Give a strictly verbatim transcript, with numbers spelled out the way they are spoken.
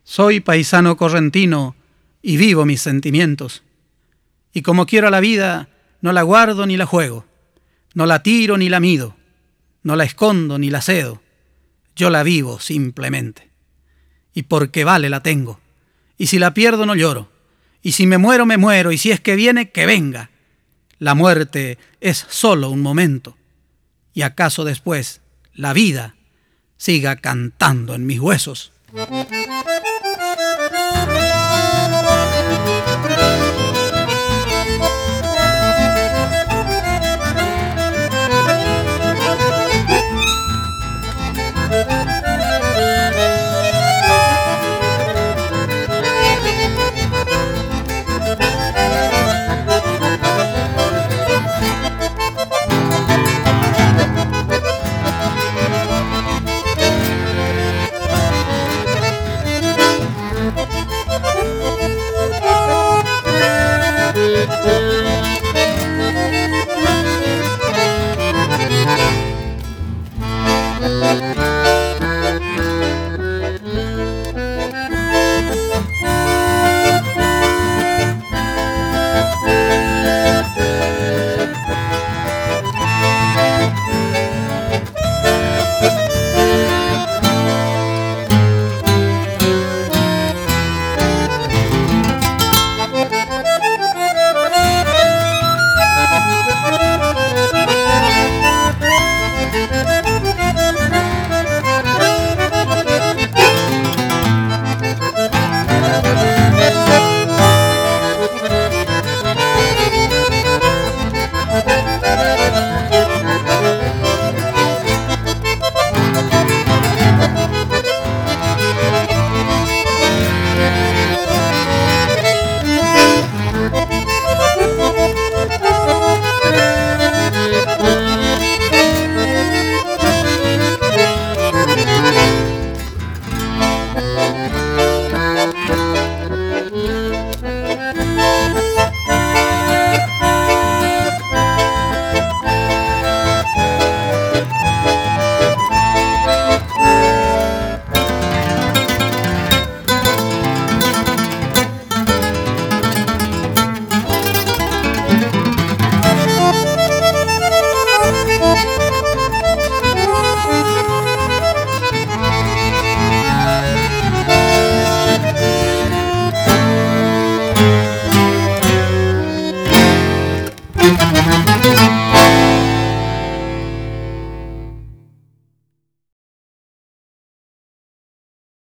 Soy paisano correntino y vivo mis sentimientos. Y como quiero a la vida, no la guardo ni la juego, no la tiro ni la mido, no la escondo ni la cedo, yo la vivo simplemente. Y porque vale la tengo, y si la pierdo no lloro, y si me muero me muero, y si es que viene, que venga. La muerte es solo un momento, y acaso después la vida siga cantando en mis huesos.